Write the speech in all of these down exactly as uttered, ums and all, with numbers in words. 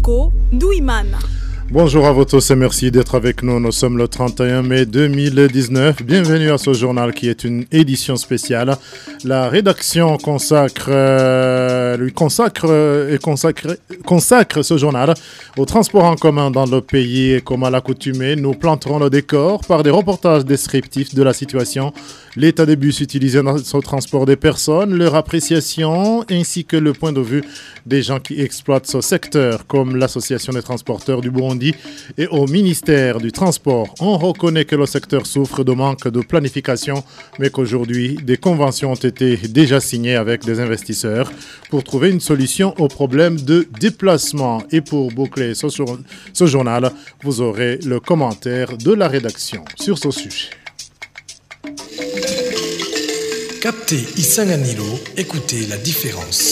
Bosco Douimana. Bonjour à vous tous et merci d'être avec nous. Nous sommes le trente et un mai deux mille dix-neuf. Bienvenue à ce journal qui est une édition spéciale. La rédaction consacre, euh, lui consacre euh, et consacre, consacre ce journal au transport en commun dans le pays. Et comme à l'accoutumée, nous planterons le décor par des reportages descriptifs de la situation, l'état des bus utilisés dans ce transport des personnes, leur appréciation ainsi que le point de vue des gens qui exploitent ce secteur, comme l'association des transporteurs du Burundi et au ministère du Transport. On reconnaît que le secteur souffre de manque de planification, mais qu'aujourd'hui, des conventions ont été déjà signées avec des investisseurs pour trouver une solution au problème de déplacement. Et pour boucler ce, ce journal, vous aurez le commentaire de la rédaction sur ce sujet. Captez Isanganilo, écoutez la différence.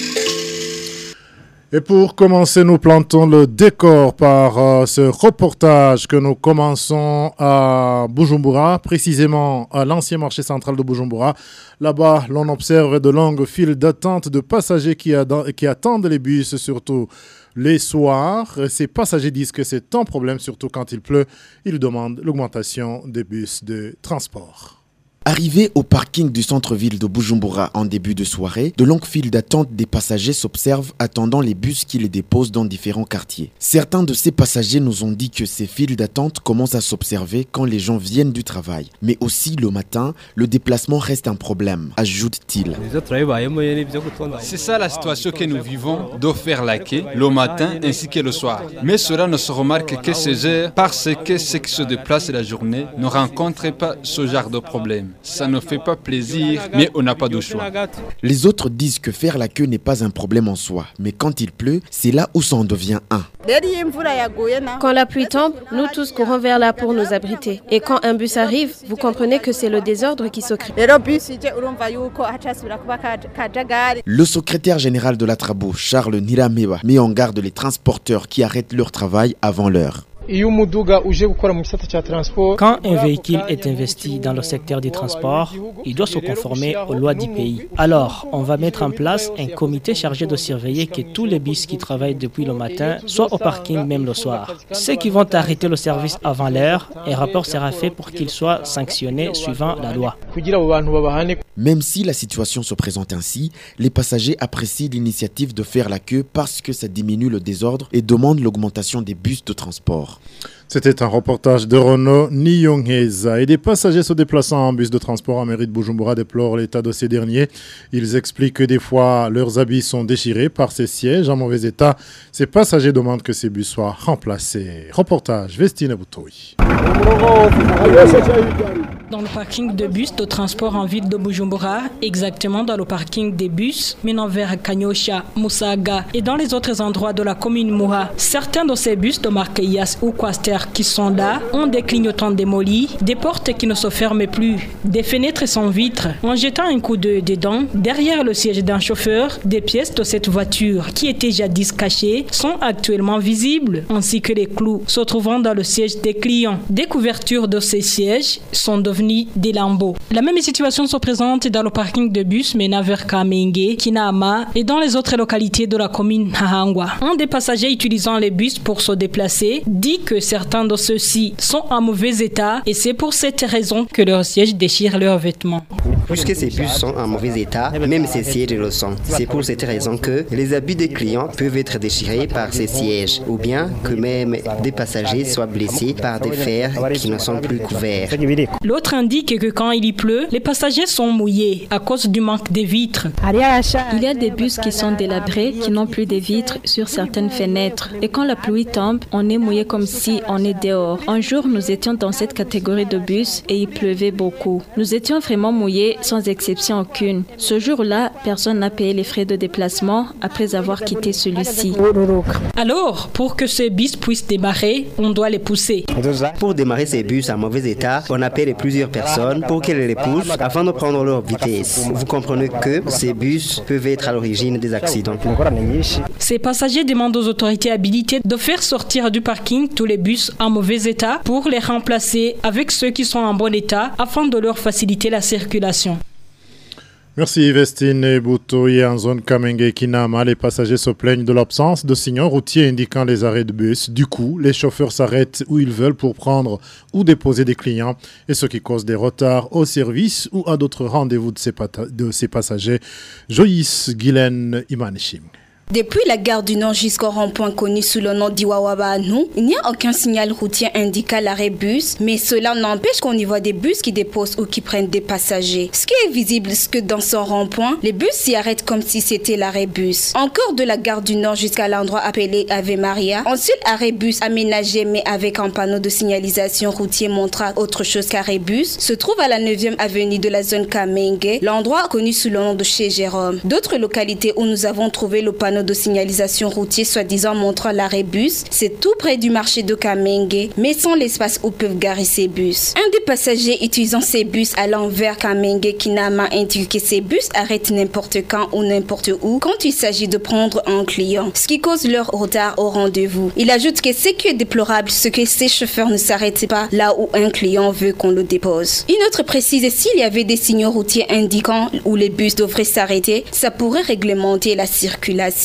Et pour commencer, nous plantons le décor par euh, ce reportage que nous commençons à Bujumbura, précisément à l'ancien marché central de Bujumbura. Là-bas, l'on observe de longues files d'attente de passagers qui, ad- qui attendent les bus, surtout les soirs. Ces passagers disent que c'est un problème, surtout quand il pleut. Ils demandent l'augmentation des bus de transport. Arrivé au parking du centre-ville de Bujumbura en début de soirée, de longues files d'attente des passagers s'observent attendant les bus qui les déposent dans différents quartiers. Certains de ces passagers nous ont dit que ces files d'attente commencent à s'observer quand les gens viennent du travail. Mais aussi le matin, le déplacement reste un problème, ajoute-t-il. C'est ça la situation que nous vivons d'offrir la quai le matin ainsi que le soir. Mais cela ne se remarque que ces heures parce que ceux qui se déplacent la journée ne rencontrent pas ce genre de problème. Ça ne fait pas plaisir, mais on n'a pas de choix. Les autres disent que faire la queue n'est pas un problème en soi, mais quand il pleut, c'est là où ça en devient un. Quand la pluie tombe, nous tous courons vers là pour nous abriter. Et quand un bus arrive, vous comprenez que c'est le désordre qui se crée. Le secrétaire général de la Trabo, Charles Nirameba, met en garde les transporteurs qui arrêtent leur travail avant l'heure. Quand un véhicule est investi dans le secteur du transport, il doit se conformer aux lois du pays. Alors, on va mettre en place un comité chargé de surveiller que tous les bus qui travaillent depuis le matin soient au parking même le soir. Ceux qui vont arrêter le service avant l'heure, un rapport sera fait pour qu'ils soient sanctionnés suivant la loi. Même si la situation se présente ainsi, les passagers apprécient l'initiative de faire la queue parce que ça diminue le désordre et demandent l'augmentation des bus de transport. C'était un reportage de Renaud Niyongeza. Et des passagers se déplaçant en bus de transport en mairie de Bujumbura déplorent l'état de ces derniers. Ils expliquent que des fois, leurs habits sont déchirés par ces sièges en mauvais état. Ces passagers demandent que ces bus soient remplacés. Reportage Vestine Boutoui. Dans le parking de bus de transport en ville de Bujumbura, exactement dans le parking des bus menant vers Kanyosha, Musaga et dans les autres endroits de la commune Muha, certains de ces bus de marque Yas ou Quaster qui sont là ont des clignotants démolis, des portes qui ne se ferment plus, des fenêtres sans vitres. En jetant un coup d'œil dedans, derrière le siège d'un chauffeur, des pièces de cette voiture qui étaient jadis cachées sont actuellement visibles, ainsi que les clous se trouvant dans le siège des clients. Des couvertures de ces sièges sont devenues des lambeaux. La même situation se présente dans le parking de bus menant vers Kamenge, Kinama et dans les autres localités de la commune Nahangwa. Un des passagers utilisant les bus pour se déplacer dit que certains de ceux-ci sont en mauvais état et c'est pour cette raison que leurs sièges déchirent leurs vêtements. Puisque ces bus sont en mauvais état, même ces sièges le sont. C'est pour cette raison que les habits des clients peuvent être déchirés par ces sièges ou bien que même des passagers soient blessés par des fers qui ne sont plus couverts. L'autre indique que quand il y pleut, les passagers sont mouillés à cause du manque de vitres. Il y a des bus qui sont délabrés, qui n'ont plus de vitres sur certaines fenêtres. Et quand la pluie tombe, on est mouillé comme si on est dehors. Un jour, nous étions dans cette catégorie de bus et il pleuvait beaucoup. Nous étions vraiment mouillés sans exception aucune. Ce jour-là, personne n'a payé les frais de déplacement après avoir quitté celui-ci. Alors, pour que ces bus puissent démarrer, on doit les pousser. Pour démarrer ces bus en mauvais état, on appelle plusieurs personnes pour qu'elles les poussent afin de prendre leur vitesse. Vous comprenez que ces bus peuvent être à l'origine des accidents. Ces passagers demandent aux autorités habilitées de faire sortir du parking tous les bus en mauvais état pour les remplacer avec ceux qui sont en bon état afin de leur faciliter la circulation. Merci Vestine Boutoui. En zone Kamenge Kinama, les passagers se plaignent de l'absence de signaux routiers indiquant les arrêts de bus. Du coup, les chauffeurs s'arrêtent où ils veulent pour prendre ou déposer des clients, et ce qui cause des retards au service ou à d'autres rendez-vous de ces, de ces passagers. Joyce Guylaine Imanishim. Depuis la gare du Nord jusqu'au rond-point connu sous le nom d'Iwawabanu, il n'y a aucun signal routier indiquant l'arrêt bus, mais cela n'empêche qu'on y voit des bus qui déposent ou qui prennent des passagers. Ce qui est visible, c'est que dans son rond-point, les bus s'y arrêtent comme si c'était l'arrêt bus. Encore de la gare du Nord jusqu'à l'endroit appelé Ave Maria, ensuite arrêt bus aménagé mais avec un panneau de signalisation routier montrant autre chose qu'arrêt bus, se trouve à la neuvième avenue de la zone Kamenge, l'endroit connu sous le nom de chez Jérôme. D'autres localités où nous avons trouvé le panneau de signalisation routier soi-disant montrant l'arrêt bus, c'est tout près du marché de Kamenge, mais sans l'espace où peuvent garer ces bus. Un des passagers utilisant ces bus allant vers Kamenge Kinama indique que ces bus arrêtent n'importe quand ou n'importe où quand il s'agit de prendre un client, ce qui cause leur retard au rendez-vous. Il ajoute que ce qui est déplorable, c'est que ces chauffeurs ne s'arrêtent pas là où un client veut qu'on le dépose. Une autre précise, s'il y avait des signaux routiers indiquant où les bus devraient s'arrêter, ça pourrait réglementer la circulation.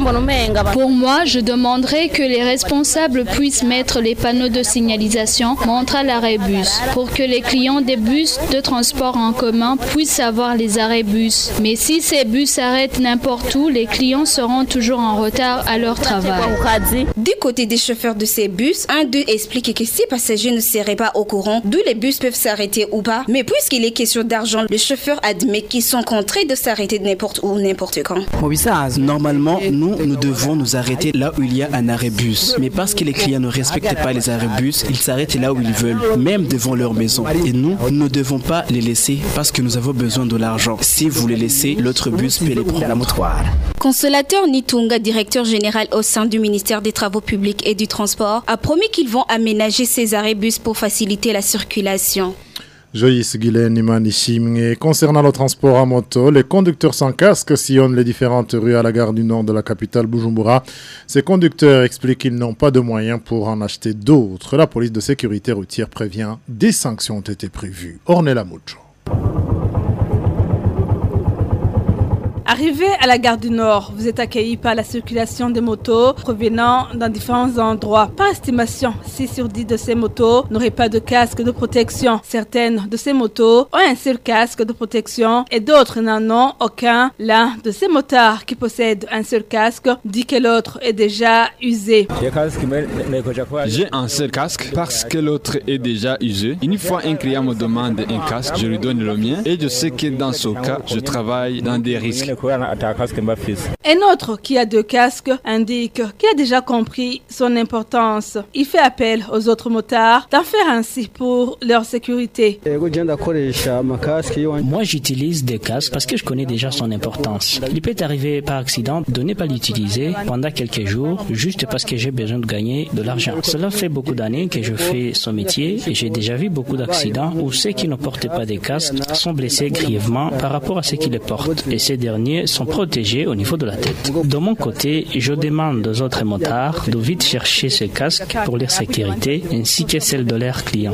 Pour moi, je demanderais que les responsables puissent mettre les panneaux de signalisation montrant l'arrêt bus pour que les clients des bus de transport en commun puissent savoir les arrêts bus. Mais si ces bus s'arrêtent n'importe où, les clients seront toujours en retard à leur travail. Du côté des chauffeurs de ces bus, un d'eux explique que ces passagers ne seraient pas au courant d'où les bus peuvent s'arrêter ou pas, mais puisqu'il est question d'argent, le chauffeur admet qu'ils sont contraints de s'arrêter n'importe où, n'importe quand. Normalement, nous, nous devons nous arrêter là où il y a un arrêt bus. Mais parce que les clients ne respectent pas les arrêts bus, ils s'arrêtent là où ils veulent, même devant leur maison. Et nous, nous ne devons pas les laisser parce que nous avons besoin de l'argent. Si vous les laissez, l'autre bus peut les prendre. Consolateur Nitunga, directeur général au sein du ministère des Travaux publics et du Transport, a promis qu'ils vont aménager ces arrêts bus pour faciliter la circulation. Joyce Guylaine Imanishim. Et concernant le transport à moto, les conducteurs sans casque sillonnent les différentes rues à la gare du Nord de la capitale Bujumbura. Ces conducteurs expliquent qu'ils n'ont pas de moyens pour en acheter d'autres. La police de sécurité routière prévient, des sanctions ont été prévues. Ornella Mucho. Arrivé à la gare du Nord, vous êtes accueilli par la circulation des motos provenant dans différents endroits. Par estimation, six sur dix de ces motos n'auraient pas de casque de protection. Certaines de ces motos ont un seul casque de protection et d'autres n'en ont aucun. L'un de ces motards qui possède un seul casque dit que l'autre est déjà usé. J'ai un seul casque parce que l'autre est déjà usé. Une fois un client me demande un casque, je lui donne le mien et je sais que dans ce cas, je travaille dans des risques. Un autre qui a deux casques indique qu'il a déjà compris son importance. Il fait appel aux autres motards d'en faire ainsi pour leur sécurité. Moi, j'utilise des casques parce que je connais déjà son importance. Il peut arriver par accident de ne pas l'utiliser pendant quelques jours juste parce que j'ai besoin de gagner de l'argent. Cela fait beaucoup d'années que je fais ce métier et j'ai déjà vu beaucoup d'accidents où ceux qui ne portent pas des casques sont blessés grièvement par rapport à ceux qui les portent. Et ces derniers sont protégés au niveau de la tête. De mon côté, je demande aux autres motards de vite chercher ces casques pour leur sécurité ainsi que celle de leurs clients.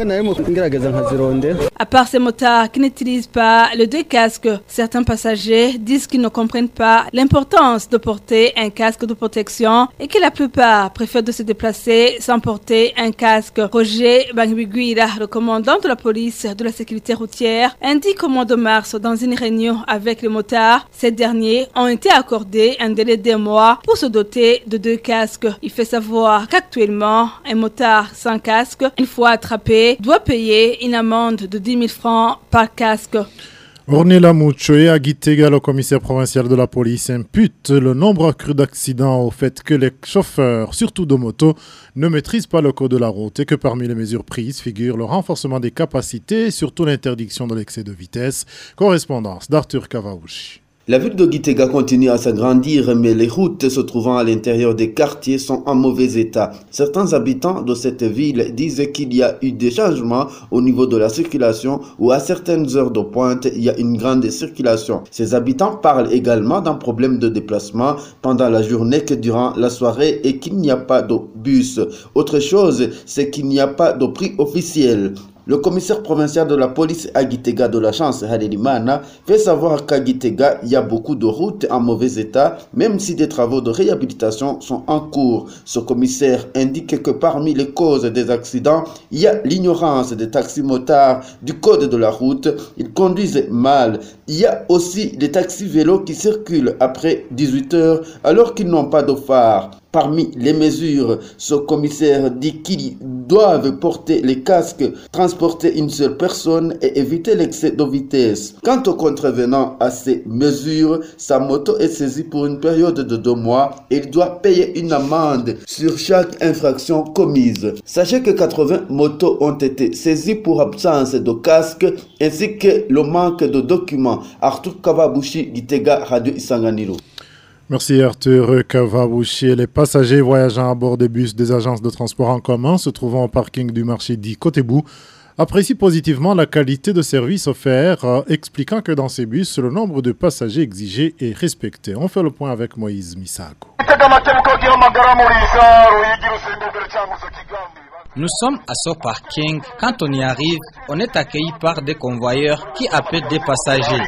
À part ces motards qui n'utilisent pas les deux casques, certains passagers disent qu'ils ne comprennent pas l'importance de porter un casque de protection et que la plupart préfèrent de se déplacer sans porter un casque. Roger Bangwiguira, le commandant de la police de la sécurité routière, indique au mois de mars dans une réunion avec les motards, ces derniers ont été accordés un délai de mois pour se doter de deux casques. Il fait savoir qu'actuellement, un motard sans casque, une fois attrapé, doit payer une amende de dix mille francs par casque. Ornella Mucho et Agitega, le commissaire provincial de la police, impute le nombre accru d'accidents au fait que les chauffeurs, surtout de moto, ne maîtrisent pas le code de la route et que parmi les mesures prises figure le renforcement des capacités et surtout l'interdiction de l'excès de vitesse. Correspondance d'Arthur Kavaouchi. La ville de Gitega continue à s'agrandir, mais les routes se trouvant à l'intérieur des quartiers sont en mauvais état. Certains habitants de cette ville disent qu'il y a eu des changements au niveau de la circulation ou à certaines heures de pointe, il y a une grande circulation. Ces habitants parlent également d'un problème de déplacement pendant la journée que durant la soirée et qu'il n'y a pas de bus. Autre chose, c'est qu'il n'y a pas de prix officiel. Le commissaire provincial de la police à Gitega de la Chance, Halelimana, fait savoir qu'à Gitega, il y a beaucoup de routes en mauvais état, même si des travaux de réhabilitation sont en cours. Ce commissaire indique que parmi les causes des accidents, il y a l'ignorance des taxis-motards du code de la route. Ils conduisent mal. Il y a aussi des taxis-vélos qui circulent après dix-huit heures alors qu'ils n'ont pas de phare. Parmi les mesures, ce commissaire dit qu'ils doivent porter les casques, transporter une seule personne et éviter l'excès de vitesse. Quant au contrevenant à ces mesures, sa moto est saisie pour une période de deux mois et il doit payer une amende sur chaque infraction commise. Sachez que quatre-vingts motos ont été saisies pour absence de casque ainsi que le manque de documents. Arthur Kavabushi, Gitega, Radio Isanganiro. Merci Arthur Kavabushi. Les passagers voyageant à bord des bus des agences de transport en commun se trouvant au parking du marché dit Kotebou apprécient positivement la qualité de service offert, euh, expliquant que dans ces bus, le nombre de passagers exigé est respecté. On fait le point avec Moïse Misago. Nous sommes à ce parking. Quand on y arrive, on est accueilli par des convoyeurs qui appellent des passagers.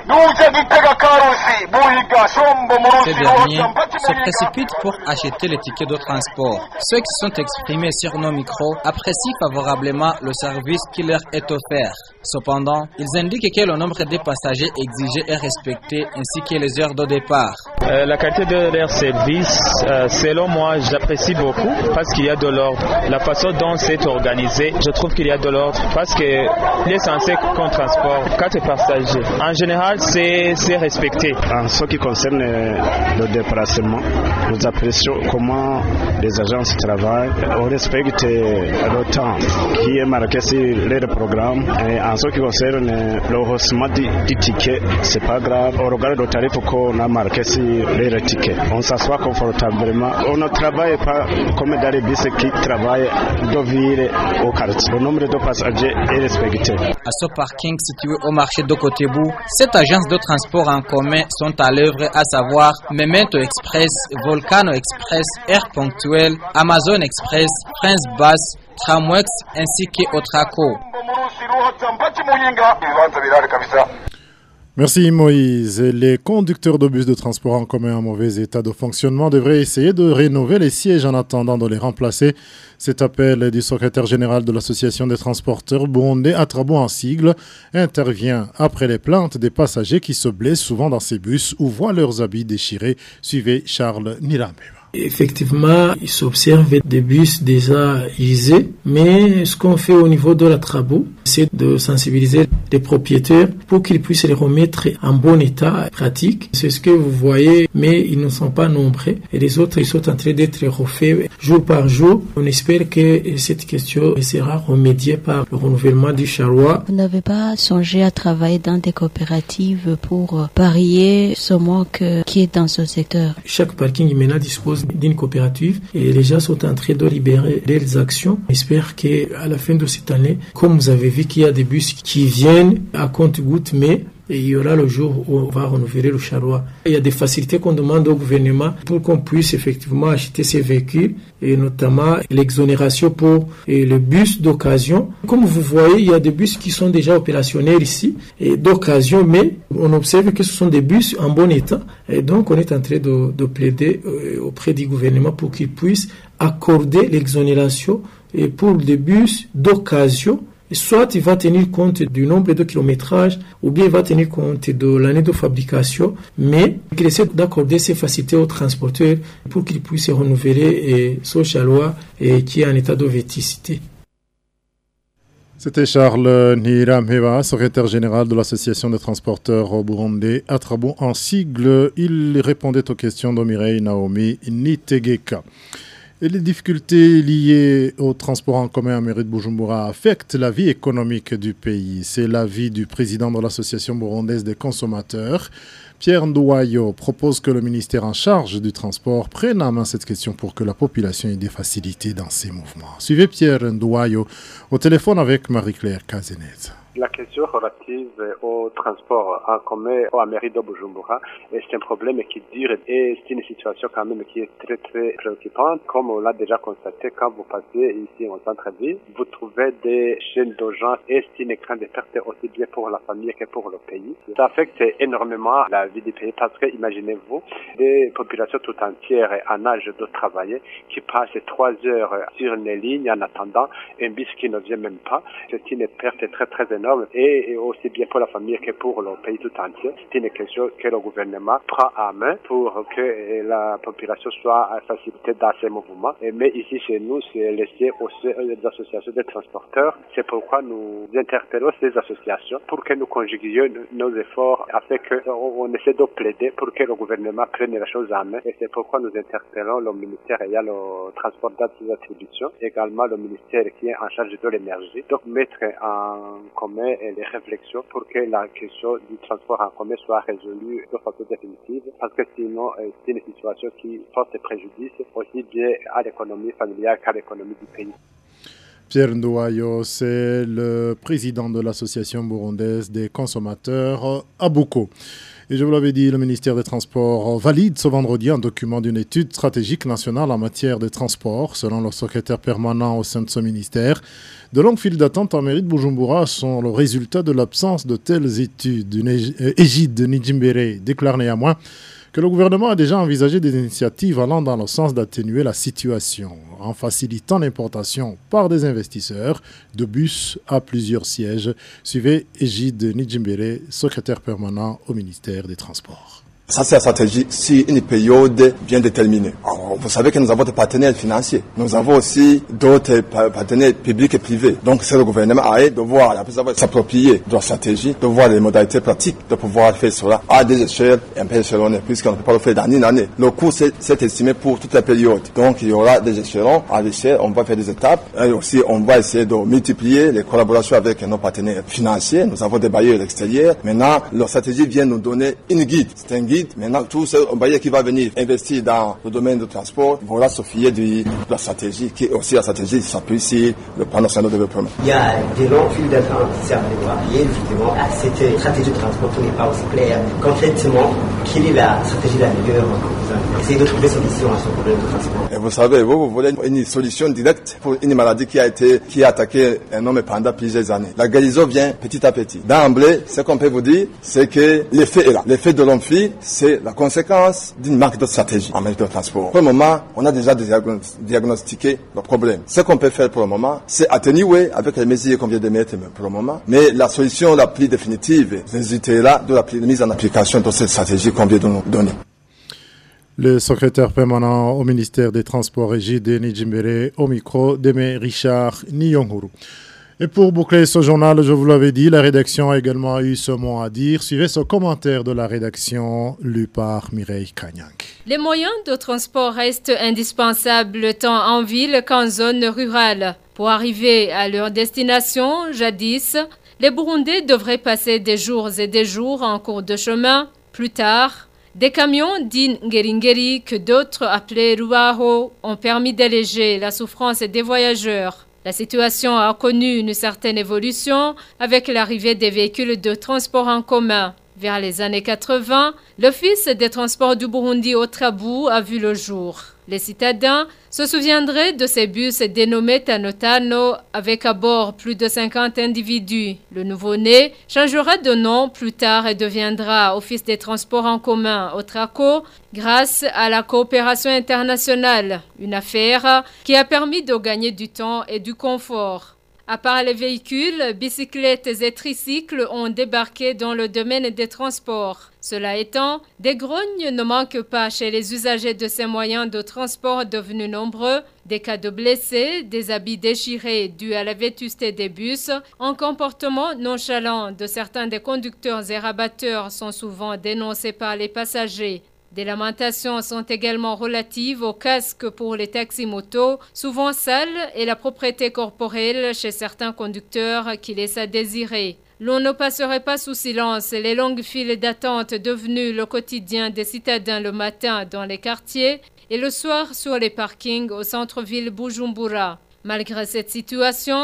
Ces derniers se précipitent pour acheter les tickets de transport. Ceux qui sont exprimés sur nos micros apprécient favorablement le service qui leur est offert. Cependant, ils indiquent que le nombre de passagers exigés est respecté ainsi que les heures de départ. Euh, la qualité de leur service, euh, selon moi, j'apprécie beaucoup parce qu'il y a de l'ordre. La façon dont c'est organisé, je trouve qu'il y a de l'ordre parce qu'il est censé qu'on transporte quatre passagers. En général, c'est, c'est respecté. En ce qui concerne le déplacement, nous apprécions comment les agences travaillent. On respecte le temps qui est marqué sur leur programme. Et en ce qui concerne le haussement du, du ticket, c'est pas grave. On regarde le tarif qu'on a marqué sur leur ticket. On s'assoit confortablement. On ne travaille pas comme dans les bus qui travaillent de ville au quartier. Le nombre de passagers est respecté. À ce parking situé au marché de Kotebou, sept agences de transport en commun sont à l'œuvre, à savoir Memento Express, Volcano Express, Air Ponctuel, Amazon Express, Prince Bass, Tramwex ainsi qu'Otraco. Merci Moïse. Les conducteurs de bus de transport en commun en mauvais état de fonctionnement devraient essayer de rénover les sièges en attendant de les remplacer. Cet appel du secrétaire général de l'association des transporteurs burundais Atrabo en sigle intervient après les plaintes des passagers qui se blessent souvent dans ces bus ou voient leurs habits déchirés. Suivez Charles Nirambe. Effectivement, il s'observe des bus déjà usés, mais ce qu'on fait au niveau de la Trabo, c'est de sensibiliser les propriétaires pour qu'ils puissent les remettre en bon état pratique. C'est ce que vous voyez, mais ils ne sont pas nombreux. Et les autres, ils sont en train d'être refaits jour par jour. On espère que cette question sera remédiée par le renouvellement du charroi. Vous n'avez pas songé à travailler dans des coopératives pour parier ce manque qui est dans ce secteur? Chaque parking maintenant dispose d'une coopérative et les gens sont en train de libérer leurs actions. J'espère qu'à la fin de cette année, comme vous avez vu qu'il y a des bus qui viennent à compte-gouttes, mais et il y aura le jour où on va renouveler le charroi. Il y a des facilités qu'on demande au gouvernement pour qu'on puisse effectivement acheter ces véhicules et notamment l'exonération pour le bus d'occasion. Comme vous voyez, il y a des bus qui sont déjà opérationnels ici et d'occasion, mais on observe que ce sont des bus en bon état. Et donc, on est en train de, de plaider auprès du gouvernement pour qu'il puisse accorder l'exonération et pour des bus d'occasion. Soit il va tenir compte du nombre de kilométrages ou bien il va tenir compte de l'année de fabrication, mais qu'il essaie d'accorder ces facilités aux transporteurs pour qu'ils puissent renouveler ce charroi qui est en état de vétusté. C'était Charles Niramheva, secrétaire général de l'association des transporteurs au Burundi, Atrabo en sigle. Il répondait aux questions de Mireille Naomi Nitegeka. Et les difficultés liées au transport en commun en mairie de Bujumbura affectent la vie économique du pays. C'est l'avis du président de l'association burundaise des consommateurs. Pierre Ndouayo propose que le ministère en charge du transport prenne en main cette question pour que la population ait des facilités dans ses mouvements. Suivez Pierre Ndouayo au téléphone avec Marie-Claire Cazenez. La question relative au transport en commun à la mairie de Bujumbura, c'est un problème qui dure et c'est une situation quand même qui est très très préoccupante. Comme on l'a déjà constaté, quand vous passez ici au centre-ville, vous trouvez des chaînes d'urgence et c'est une grande perte aussi bien pour la famille que pour le pays. Ça affecte énormément la vie du pays parce que imaginez-vous des populations tout entières en âge de travailler qui passent trois heures sur une ligne en attendant un bus qui ne vient même pas. C'est une perte très très énorme et aussi bien pour la famille que pour le pays tout entier. C'est une question que le gouvernement prend à main pour que la population soit facilitée dans ces mouvements. Mais ici chez nous, c'est laissé aux associations de transporteurs. C'est pourquoi nous interpellons ces associations pour que nous conjuguions nos efforts afin qu'on essaie de plaider pour que le gouvernement prenne les choses en main. Et c'est pourquoi nous interpellons le ministère ayant le transport d'attribution, également le ministère qui est en charge de l'énergie. Donc mettre en commun les réflexions pour que la question du transport en commun soit résolue de façon définitive, parce que sinon c'est une situation qui porte préjudice aussi bien à l'économie familiale qu'à l'économie du pays. Pierre Ndouayo, c'est le président de l'association burundaise des consommateurs Abuko. Et je vous l'avais dit, le ministère des Transports valide ce vendredi un document d'une étude stratégique nationale en matière de transport. Selon le secrétaire permanent au sein de ce ministère, de longues files d'attente en mairie de Bujumbura sont le résultat de l'absence de telles études. Une égide de Nijimbere déclare néanmoins que le gouvernement a déjà envisagé des initiatives allant dans le sens d'atténuer la situation, en facilitant l'importation par des investisseurs de bus à plusieurs sièges. Suivez Égide Nijimbere, secrétaire permanent au ministère des Transports. Ça, c'est la stratégie sur une période bien déterminée. Alors, vous savez que nous avons des partenaires financiers. Nous avons aussi d'autres partenaires publics et privés. Donc, c'est le gouvernement à eux de voir, après avoir s'approprier de la stratégie, de voir les modalités pratiques, de pouvoir faire cela à des échelles un peu échelonnées, puisqu'on ne peut pas le faire d'année en année. Le coût, c'est, c'est estimé pour toute la période. Donc, il y aura des échelons à l'échelle, on va faire des étapes. Et aussi, on va essayer de multiplier les collaborations avec nos partenaires financiers. Nous avons des bailleurs extérieurs. Maintenant, la stratégie vient nous donner une guide. C'est un guide. Maintenant, tout ce bailleur qui va venir investir dans le domaine du transport, voilà se fier de la stratégie, qui est aussi la stratégie qui s'appuie sur le plan national de développement. Il y a des longues files d'attente qui servent à voir liées justement à cette stratégie de transport qui n'est pas aussi claire. Concrètement, quelle est la stratégie la meilleure pour vous essayer de trouver solution à ce problème de transport? Et vous savez, vous, vous voulez une solution directe pour une maladie qui a été, qui a attaqué un homme pendant plusieurs années. La guérison vient petit à petit. D'emblée, ce qu'on peut vous dire, c'est que l'effet est là. L'effet de longue file, c'est la conséquence d'une manque de stratégie en matière de transport. Pour le moment, on a déjà diagnostiqué le problème. Ce qu'on peut faire pour le moment, c'est atténuer avec les mesures qu'on vient de mettre pour le moment. Mais la solution la plus définitive résultera de la mise en application de cette stratégie qu'on vient de nous donner. Le secrétaire permanent au ministère des Transports, Égide Nijimbere, au micro d'Aimé Richard Nyonguru. Et pour boucler ce journal, je vous l'avais dit, la rédaction a également eu ce mot à dire. Suivez ce commentaire de la rédaction lu par Mireille Kanyank. Les moyens de transport restent indispensables tant en ville qu'en zone rurale. Pour arriver à leur destination, jadis, les Burundais devraient passer des jours et des jours en cours de chemin. Plus tard, des camions dits Ngeringeri que d'autres appelés Ruaho ont permis d'alléger la souffrance des voyageurs. La situation a connu une certaine évolution avec l'arrivée des véhicules de transport en commun. Vers les années quatre-vingts, l'Office des transports du Burundi au Trabou a vu le jour. Les citadins se souviendraient de ces bus dénommés Tanotano avec à bord plus de cinquante individus. Le nouveau-né changera de nom plus tard et deviendra Office des transports en commun au Traco grâce à la coopération internationale, une affaire qui a permis de gagner du temps et du confort. À part les véhicules, bicyclettes et tricycles ont débarqué dans le domaine des transports. Cela étant, des grognes ne manquent pas chez les usagers de ces moyens de transport devenus nombreux. Des cas de blessés, des habits déchirés dus à la vétusté des bus, un comportement nonchalant de certains des conducteurs et rabatteurs sont souvent dénoncés par les passagers. Des lamentations sont également relatives aux casques pour les taxis-motos, souvent sales, et la propreté corporelle chez certains conducteurs qui laissent à désirer. L'on ne passerait pas sous silence les longues files d'attente devenues le quotidien des citadins le matin dans les quartiers et le soir sur les parkings au centre-ville Bujumbura. Malgré cette situation,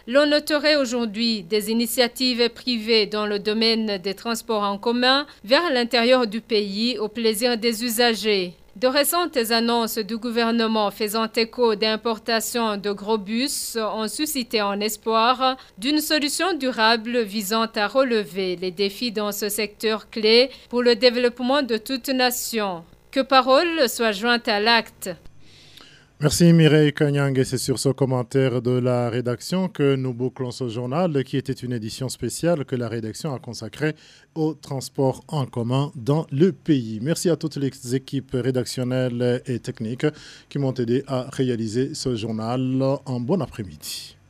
L'on noterait aujourd'hui des initiatives privées dans le domaine des transports en commun vers l'intérieur du pays au plaisir des usagers. De récentes annonces du gouvernement faisant écho d'importation de gros bus ont suscité un espoir d'une solution durable visant à relever les défis dans ce secteur clé pour le développement de toute nation. Que parole soit jointe à l'acte. Merci Mireille Kanyang et c'est sur ce commentaire de la rédaction que nous bouclons ce journal qui était une édition spéciale que la rédaction a consacrée au transport en commun dans le pays. Merci à toutes les équipes rédactionnelles et techniques qui m'ont aidé à réaliser ce journal. Un bon après-midi.